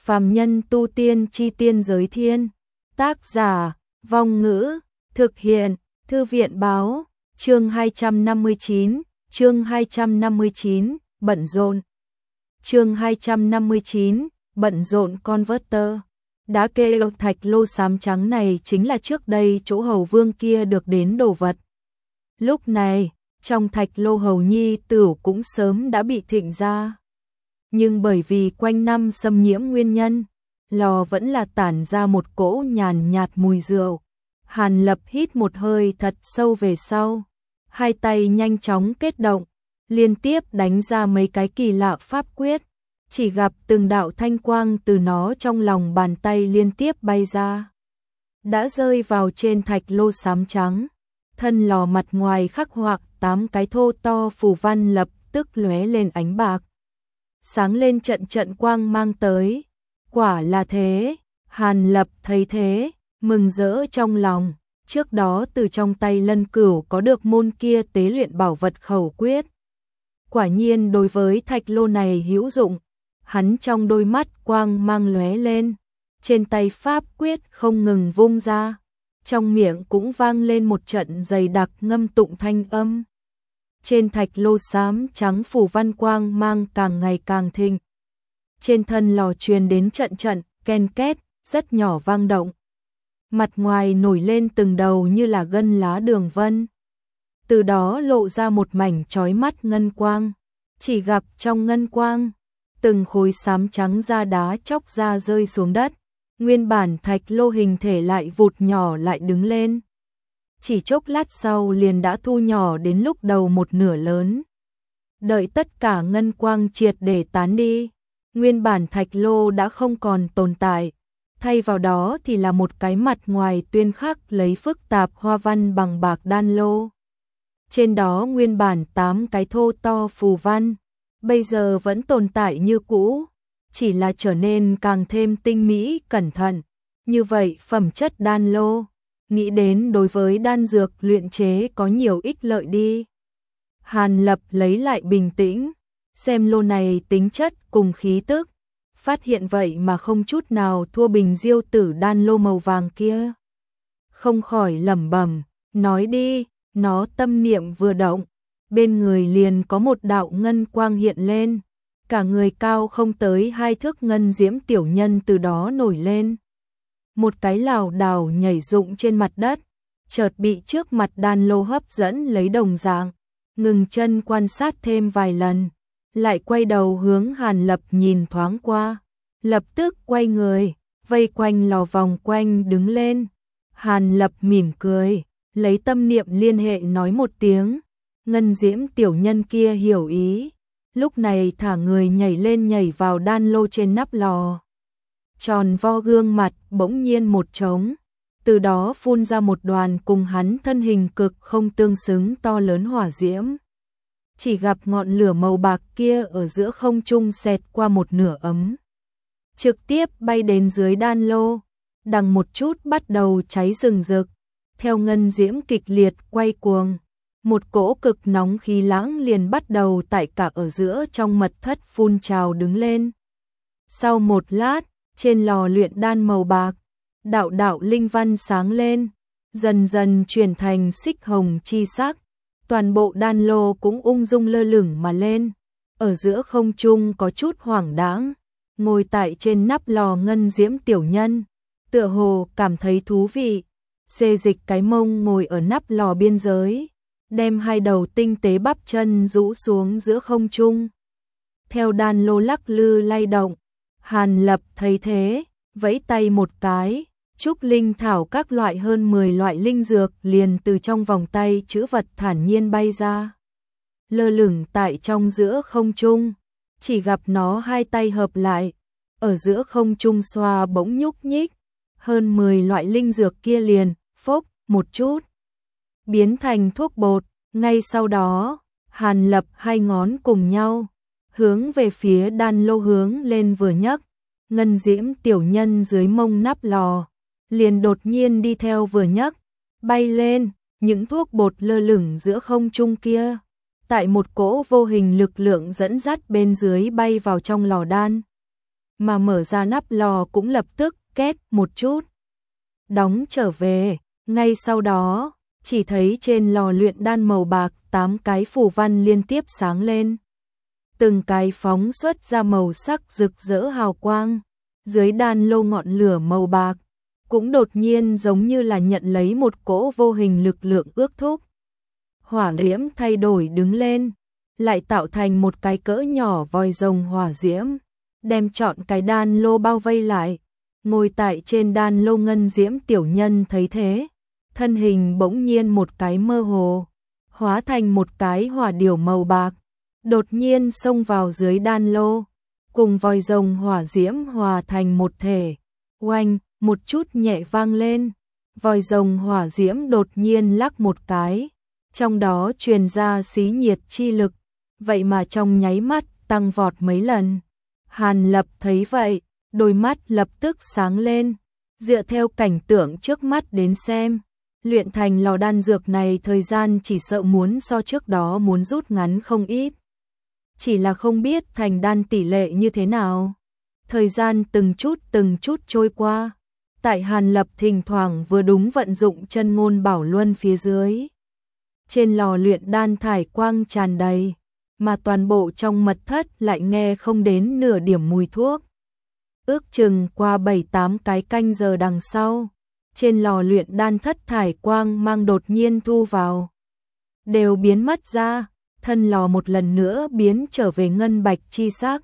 Phàm nhân tu tiên chi tiên giới thiên. Tác giả, Vong Ngữ, thực hiện, Thư viện báo, chương 259, bận rộn. Chương 259, bận rộn converter. Đá kêu thạch lô xám trắng này chính là trước đây chỗ hầu vương kia được đến đồ vật. Lúc này, trong thạch lô hầu nhi tửu cũng sớm đã bị thịnh ra. Nhưng bởi vì quanh năm xâm nhiễm nguyên nhân, lò vẫn là tản ra một cỗ nhàn nhạt mùi rượu. Hàn Lập hít một hơi thật sâu về sau, hai tay nhanh chóng kết động, liên tiếp đánh ra mấy cái kỳ lạ pháp quyết, chỉ gặp từng đạo thanh quang từ nó trong lòng bàn tay liên tiếp bay ra, đã rơi vào trên thạch lô xám trắng. Thân lò mặt ngoài khắc họa 8 cái thô to phù văn lập tức lóe lên ánh bạc, sáng lên trận trận quang mang tới. Quả là thế, Hàn Lập thấy thế, mừng rỡ trong lòng. Trước đó từ trong tay Lân Cửu có được môn kia tế luyện bảo vật khẩu quyết, quả nhiên đối với thạch lô này hữu dụng. Hắn trong đôi mắt quang mang lóe lên, trên tay pháp quyết không ngừng vung ra, trong miệng cũng vang lên một trận dày đặc ngâm tụng thanh âm. Trên thạch lô xám trắng phủ văn quang mang càng ngày càng thịnh. Trên thân lò truyền đến trận trận ken két rất nhỏ vang động. Mặt ngoài nổi lên từng đầu như là gân lá đường vân. Từ đó lộ ra một mảnh chói mắt ngân quang. Chỉ gặp trong ngân quang, từng khối xám trắng da đá chóc ra rơi xuống đất. Nguyên bản thạch lô hình thể lại vụt nhỏ lại đứng lên. Chỉ chốc lát sau liền đã thu nhỏ đến lúc đầu một nửa lớn. Đợi tất cả ngân quang triệt để tán đi, nguyên bản thạch lô đã không còn tồn tại. Thay vào đó thì là một cái mặt ngoài tuyên khắc lấy phức tạp hoa văn bằng bạc đan lô. Trên đó nguyên bản 8 cái thô to phù văn, bây giờ vẫn tồn tại như cũ, chỉ là trở nên càng thêm tinh mỹ cẩn thận. Như vậy phẩm chất đan lô, nghĩ đến đối với đan dược luyện chế có nhiều ích lợi đi. Hàn Lập lấy lại bình tĩnh, xem lô này tính chất cùng khí tức, phát hiện vậy mà không chút nào thua bình diêu tử đan lô màu vàng kia. Không khỏi lẩm bẩm, nói đi. Nó tâm niệm vừa động, bên người liền có một đạo ngân quang hiện lên, cả người cao không tới 2 thước ngân diễm tiểu nhân từ đó nổi lên. Một cái lảo đảo nhảy rụng trên mặt đất, chợt bị trước mặt đan lô hấp dẫn lấy đồng dạng, ngừng chân quan sát thêm vài lần, lại quay đầu hướng Hàn Lập nhìn thoáng qua, lập tức quay người, vây quanh lò vòng quanh đứng lên. Hàn Lập mỉm cười, lấy tâm niệm liên hệ nói một tiếng, ngân diễm tiểu nhân kia hiểu ý, lúc này thả người nhảy lên nhảy vào đan lô trên nắp lò. Tròn vo gương mặt bỗng nhiên một trống, từ đó phun ra một đoàn cùng hắn thân hình cực không tương xứng to lớn hỏa diễm. Chỉ gặp ngọn lửa màu bạc kia ở giữa không trung xẹt qua một nửa ấm, trực tiếp bay đến dưới đan lô, đằng một chút bắt đầu cháy rừng rực. Theo ngân diễm kịch liệt quay cuồng, một cỗ cực nóng khí lãng liền bắt đầu tại cả ở giữa trong mật thất phun trào đứng lên. Sau một lát, trên lò luyện đan màu bạc, đạo đạo linh văn sáng lên, dần dần chuyển thành xích hồng chi sắc. Toàn bộ đan lô cũng ung dung lơ lửng mà lên. Ở giữa không trung có chút hoảng đãng, ngồi tại trên nắp lò ngân diễm tiểu nhân, tựa hồ cảm thấy thú vị. Xê dịch cái mông ngồi ở nắp lò biên giới, đem 2 đầu tinh tế bắp chân rũ xuống giữa không trung. Theo đan lô lắc lư lay động, Hàn Lập thấy thế, vẫy tay một cái, trúc linh thảo các loại hơn 10 loại linh dược liền từ trong vòng tay chữ vật thản nhiên bay ra. Lơ lửng tại trong giữa không trung, chỉ gặp nó 2 tay hợp lại, ở giữa không trung xoa bỗng nhúc nhích. Hơn 10 loại linh dược kia liền, phốc, một chút, biến thành thuốc bột. Ngay sau đó, Hàn Lập 2 ngón cùng nhau, hướng về phía đan lô hướng lên vừa nhấc, ngân diễm tiểu nhân dưới mông nắp lò, liền đột nhiên đi theo vừa nhấc, bay lên, những thuốc bột lơ lửng giữa không trung kia. Tại một cỗ vô hình lực lượng dẫn dắt bên dưới bay vào trong lò đan. mà mở ra nắp lò cũng lập tức két một chút đóng trở về. Ngay sau đó, chỉ thấy trên lò luyện đan màu bạc 8 cái phù văn liên tiếp sáng lên. Từng cái phóng xuất ra màu sắc rực rỡ hào quang. Dưới đan lô ngọn lửa màu bạc cũng đột nhiên giống như là nhận lấy một cỗ vô hình lực lượng ước thúc. Hỏa diễm thay đổi đứng lên, lại tạo thành một cái cỡ nhỏ vòi rồng hỏa diễm, đem trọn cái đan lô bao vây lại. Ngồi tại trên đan lô ngân diễm tiểu nhân thấy thế, thân hình bỗng nhiên một cái mơ hồ, hóa thành một cái hỏa điểu màu bạc, đột nhiên xông vào dưới đan lô, cùng vòi rồng hỏa diễm hòa thành một thể. Oanh, một chút nhẹ vang lên, vòi rồng hỏa diễm đột nhiên lắc một cái, trong đó truyền ra xí nhiệt chi lực, vậy mà trong nháy mắt tăng vọt mấy lần. Hàn Lập thấy vậy, đôi mắt lập tức sáng lên, dựa theo cảnh tượng trước mắt đến xem, luyện thành lò đan dược này thời gian chỉ sợ muốn so trước đó muốn rút ngắn không ít. Chỉ là không biết thành đan tỷ lệ như thế nào. Thời gian từng chút trôi qua, tại Hàn Lập thỉnh thoảng vừa đúng vận dụng chân ngôn bảo luân phía dưới. Trên lò luyện đan thải quang tràn đầy, mà toàn bộ trong mật thất lại nghe không đến nửa điểm mùi thuốc. Ước chừng qua 7-8 cái canh giờ đằng sau, trên lò luyện đan thất thải quang mang đột nhiên thu vào, đều biến mất ra, thân lò một lần nữa biến trở về ngân bạch chi sắc.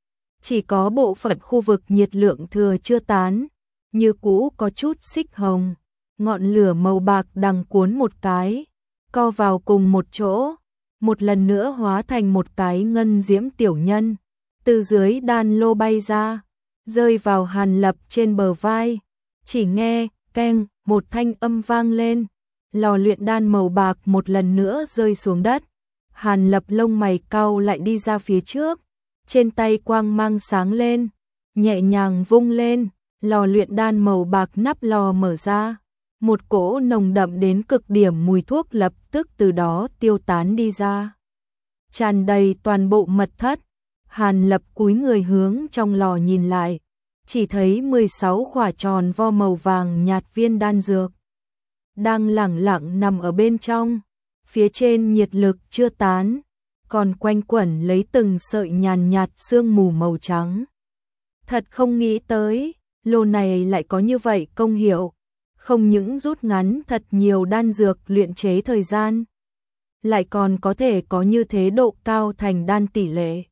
Chỉ có bộ phận khu vực nhiệt lượng thừa chưa tán, như cũ có chút xích hồng, ngọn lửa màu bạc đằng cuốn một cái, co vào cùng một chỗ, một lần nữa hóa thành một cái ngân diễm tiểu nhân, từ dưới đan lô bay ra, rơi vào Hàn Lập trên bờ vai. Chỉ nghe keng một thanh âm vang lên, lò luyện đan màu bạc một lần nữa rơi xuống đất. Hàn Lập lông mày cau lại đi ra phía trước, trên tay quang mang sáng lên, nhẹ nhàng vung lên, lò luyện đan màu bạc nắp lò mở ra, một cỗ nồng đậm đến cực điểm mùi thuốc lập tức từ đó tiêu tán đi ra, tràn đầy toàn bộ mật thất. Hàn Lập cúi người hướng trong lò nhìn lại, chỉ thấy 16 quả tròn vo màu vàng nhạt viên đan dược đang lẳng lặng nằm ở bên trong, phía trên nhiệt lực chưa tán, còn quanh quẩn lấy từng sợi nhàn nhạt sương mù màu trắng. Thật không nghĩ tới, lô này lại có như vậy công hiệu, không những rút ngắn thật nhiều đan dược luyện chế thời gian, lại còn có thể có như thế độ cao thành đan tỷ lệ.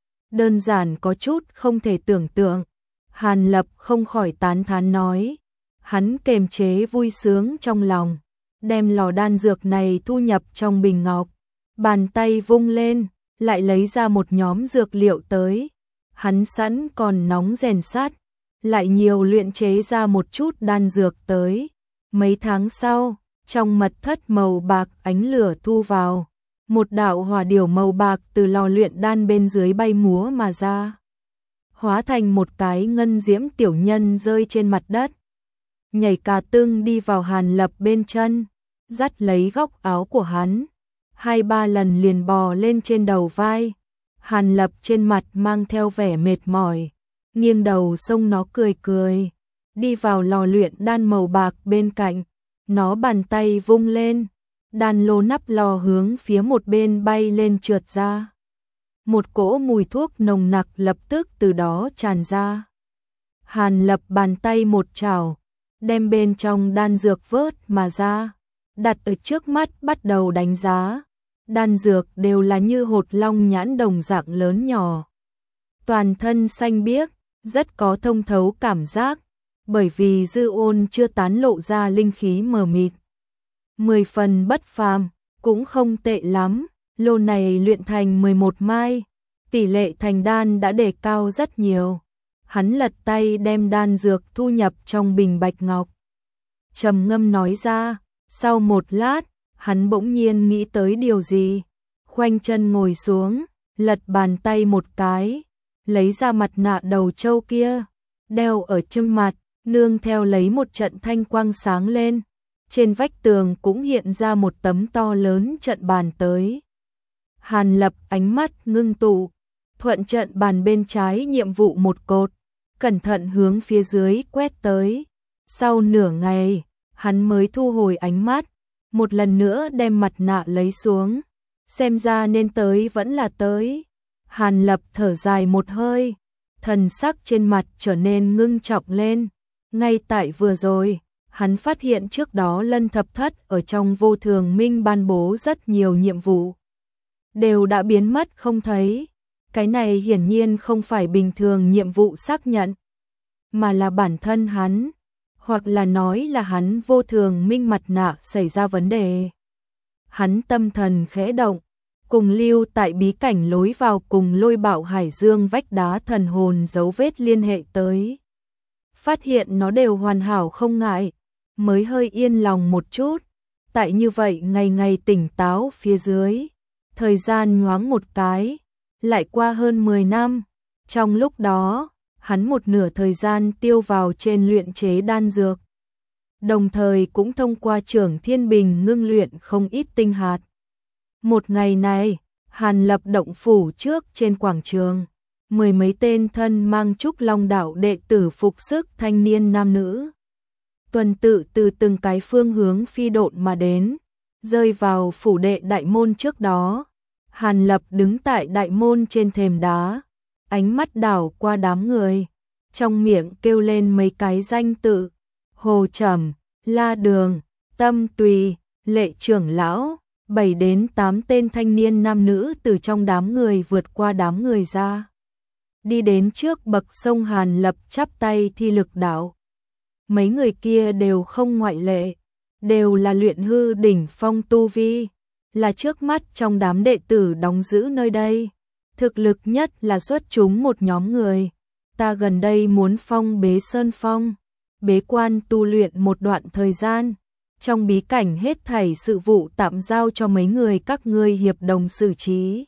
Đơn giản có chút không thể tưởng tượng. Hàn Lập không khỏi tán thán nói, hắn kềm chế vui sướng trong lòng, đem lò đan dược này thu nhập trong bình ngọc, bàn tay vung lên, lại lấy ra một nhóm dược liệu tới. Hắn sẵn còn nóng rèn sắt, lại nhiều luyện chế ra một chút đan dược tới. Mấy tháng sau, trong mật thất màu bạc ánh lửa thu vào, một đạo hỏa điểu màu bạc từ lò luyện đan bên dưới bay múa mà ra, hóa thành một cái ngân diễm tiểu nhân rơi trên mặt đất, nhảy cà tưng đi vào Hàn Lập bên chân, dắt lấy góc áo của hắn, 2-3 lần liền bò lên trên đầu vai. Hàn Lập trên mặt mang theo vẻ mệt mỏi, nghiêng đầu xông nó cười cười, đi vào lò luyện đan màu bạc bên cạnh, nó bàn tay vung lên, đan lô nắp lò hướng phía một bên bay lên trượt ra. Một cỗ mùi thuốc nồng nặc lập tức từ đó tràn ra. Hàn Lập bàn tay một chảo, đem bên trong đan dược vớt mà ra, đặt ở trước mắt bắt đầu đánh giá. Đan dược đều là như hột long nhãn đồng dạng lớn nhỏ, toàn thân xanh biếc, rất có thông thấu cảm giác, bởi vì dư ôn chưa tán lộ ra linh khí mờ mịt. 10 phần bất phàm, cũng không tệ lắm. Lô này luyện thành 11 mai, tỷ lệ thành đan đã đề cao rất nhiều. Hắn lật tay đem đan dược thu nhập trong bình bạch ngọc, trầm ngâm nói ra. Sau một lát, hắn bỗng nhiên nghĩ tới điều gì, khoanh chân ngồi xuống, lật bàn tay một cái, lấy ra mặt nạ đầu trâu kia, đeo ở trên mặt, nương theo lấy một trận thanh quang sáng lên. Trên vách tường cũng hiện ra một tấm to lớn trận bàn tới. Hàn Lập ánh mắt ngưng tụ, thuận trận bàn bên trái nhiệm vụ một cột, cẩn thận hướng phía dưới quét tới. Sau nửa ngày, hắn mới thu hồi ánh mắt, một lần nữa đem mặt nạ lấy xuống. Xem ra nên tới vẫn là tới. Hàn Lập thở dài một hơi, thần sắc trên mặt trở nên ngưng trọng lên. Ngay tại vừa rồi, hắn phát hiện trước đó Lân Thập Thất ở trong Vô Thường Minh ban bố rất nhiều nhiệm vụ, đều đã biến mất không thấy. Cái này hiển nhiên không phải bình thường nhiệm vụ xác nhận, mà là bản thân hắn, hoặc là nói là hắn Vô Thường Minh mặt nạ xảy ra vấn đề. Hắn tâm thần khẽ động, cùng lưu tại bí cảnh lối vào cùng Lôi Bạo Hải Dương vách đá thần hồn dấu vết liên hệ tới. Phát hiện nó đều hoàn hảo không ngại, mới hơi yên lòng một chút. Tại như vậy ngày ngày tỉnh táo phía dưới, thời gian nhoáng một cái, lại qua hơn 10 năm. Trong lúc đó, hắn một nửa thời gian tiêu vào trên luyện chế đan dược, đồng thời cũng thông qua Trưởng Thiên Bình ngưng luyện không ít tinh hạt. Một ngày này, Hàn Lập động phủ trước trên quảng trường, mười mấy tên thân mang trúc long đạo đệ tử phục sức thanh niên nam nữ, tuần tự từ từng cái phương hướng phi độn mà đến, rơi vào phủ đệ đại môn trước đó. Hàn Lập đứng tại đại môn trên thềm đá, ánh mắt đảo qua đám người, trong miệng kêu lên mấy cái danh tự: Hồ Trầm, La Đường, Tâm Tùy, Lệ trưởng lão. 7 đến 8 tên thanh niên nam nữ từ trong đám người vượt qua đám người ra, đi đến trước bậc sông. Hàn Lập chắp tay thi lực đạo. Mấy người kia đều không ngoại lệ, đều là luyện hư đỉnh phong tu vi, là trước mắt trong đám đệ tử đóng giữ nơi đây thực lực nhất là xuất chúng một nhóm người. Ta gần đây muốn phong bế sơn phong, bế quan tu luyện một đoạn thời gian. Trong bí cảnh hết thảy sự vụ tạm giao cho mấy người các ngươi hiệp đồng xử trí.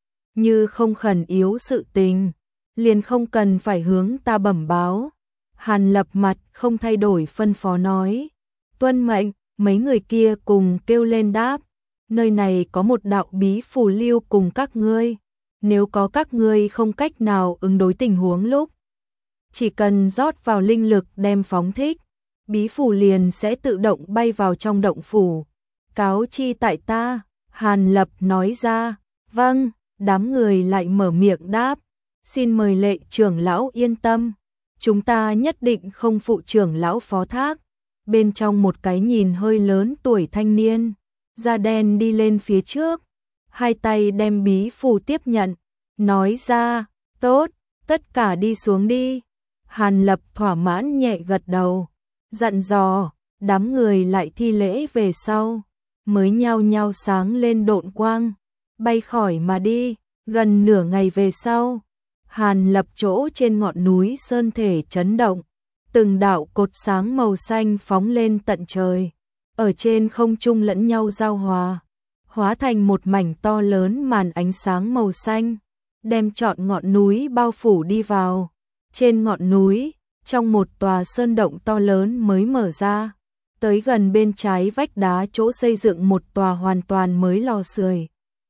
Như không khẩn yếu sự tình, liền không cần phải hướng ta bẩm báo. Hàn Lập mặt không thay đổi phân phó nói. Tuân mệnh. Mấy người kia cùng kêu lên đáp. Nơi này có một đạo bí phù lưu cùng các ngươi. Nếu có các ngươi không cách nào ứng đối tình huống lúc, chỉ cần rót vào linh lực đem phóng thích, bí phù liền sẽ tự động bay vào trong động phủ. Cáo chi tại ta. Hàn Lập nói ra. Vâng. Đám người lại mở miệng đáp. Xin mời Lệ trưởng lão yên tâm, chúng ta nhất định không phụ trưởng lão phó thác. Bên trong một cái nhìn hơi lớn tuổi thanh niên, da đen đi lên phía trước, hai tay đem bí phù tiếp nhận, nói ra. Tốt, tất cả đi xuống đi. Hàn Lập thỏa mãn nhẹ gật đầu, dặn dò. Đám người lại thi lễ về sau, mới nhao nhao sáng lên độn quang, bay khỏi mà đi. Gần nửa ngày về sau, Hàn Lập chỗ trên ngọn núi sơn thể chấn động, từng đạo cột sáng màu xanh phóng lên tận trời, ở trên không trung lẫn nhau giao hòa, hóa thành một mảnh to lớn màn ánh sáng màu xanh, đem trọn ngọn núi bao phủ đi vào. Trên ngọn núi, trong một tòa sơn động to lớn mới mở ra, tới gần bên trái vách đá chỗ xây dựng một tòa hoàn toàn mới lò sưởi.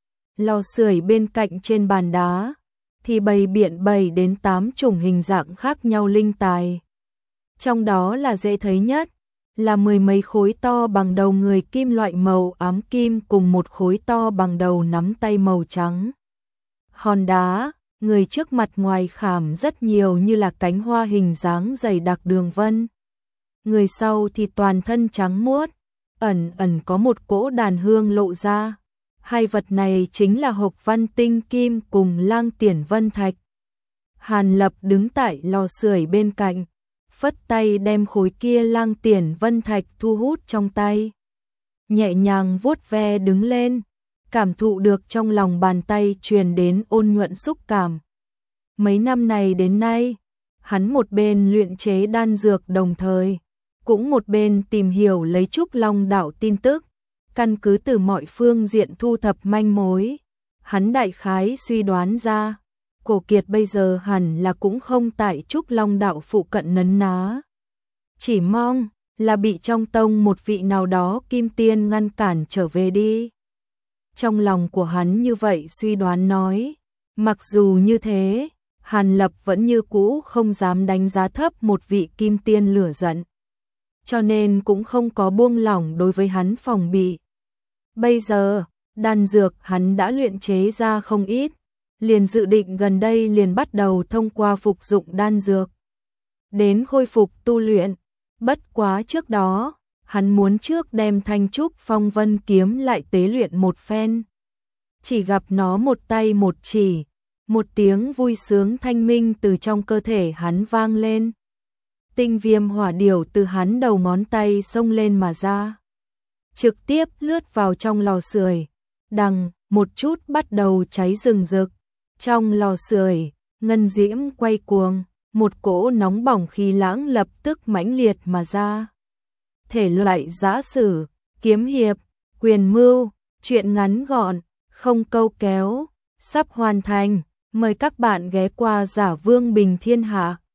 Lò sưởi bên cạnh trên bàn đá thì bày biện 7 đến 8 chủng hình dạng khác nhau linh tài. Trong đó là dễ thấy nhất là mười mấy khối to bằng đầu người kim loại màu ám kim cùng một khối to bằng đầu nắm tay màu trắng. Hòn đá, người trước mặt ngoài khảm rất nhiều như là cánh hoa hình dáng dày đặc đường vân. Người sau thì toàn thân trắng muốt, ẩn ẩn có một cỗ đàn hương lộ ra. Hai vật này chính là hộp văn tinh kim cùng lang tiền vân thạch. Hàn Lập đứng tại lò sưởi bên cạnh, phất tay đem khối kia lang tiền vân thạch thu hút trong tay, nhẹ nhàng vuốt ve đứng lên, cảm thụ được trong lòng bàn tay truyền đến ôn nhuận xúc cảm. Mấy năm này đến nay, hắn một bên luyện chế đan dược đồng thời, cũng một bên tìm hiểu lấy Trúc Long đạo tin tức, căn cứ từ mọi phương diện thu thập manh mối. Hắn đại khái suy đoán ra, Cổ Kiệt bây giờ hẳn là cũng không tại Trúc Long đạo phụ cận nấn ná. Chỉ mong là bị trong tông một vị nào đó kim tiên ngăn cản trở về đi. Trong lòng của hắn như vậy suy đoán nói, mặc dù như thế, Hàn Lập vẫn như cũ không dám đánh giá thấp một vị kim tiên lửa giận, cho nên cũng không có buông lỏng đối với hắn phòng bị. Bây giờ, đan dược hắn đã luyện chế ra không ít, liền dự định gần đây liền bắt đầu thông qua phục dụng đan dược đến khôi phục tu luyện. Bất quá trước đó, hắn muốn trước đem Thanh Trúc Phong Vân kiếm lại tế luyện một phen. Chỉ gặp nó một tay một chỉ, một tiếng vui sướng thanh minh từ trong cơ thể hắn vang lên. Tinh viêm hỏa điểu từ hắn đầu ngón tay xông lên mà ra, trực tiếp lướt vào trong lò sưởi, đằng một chút bắt đầu cháy rừng rực. Trong lò sưởi, ngân diễm quay cuồng, một cỗ nóng bỏng khí lãng lập tức mãnh liệt mà ra. Thể loại giã sử, kiếm hiệp, quyền mưu, truyện ngắn gọn, không câu kéo, sắp hoàn thành. Mời các bạn ghé qua Giả Vương Bình Thiên Hạ.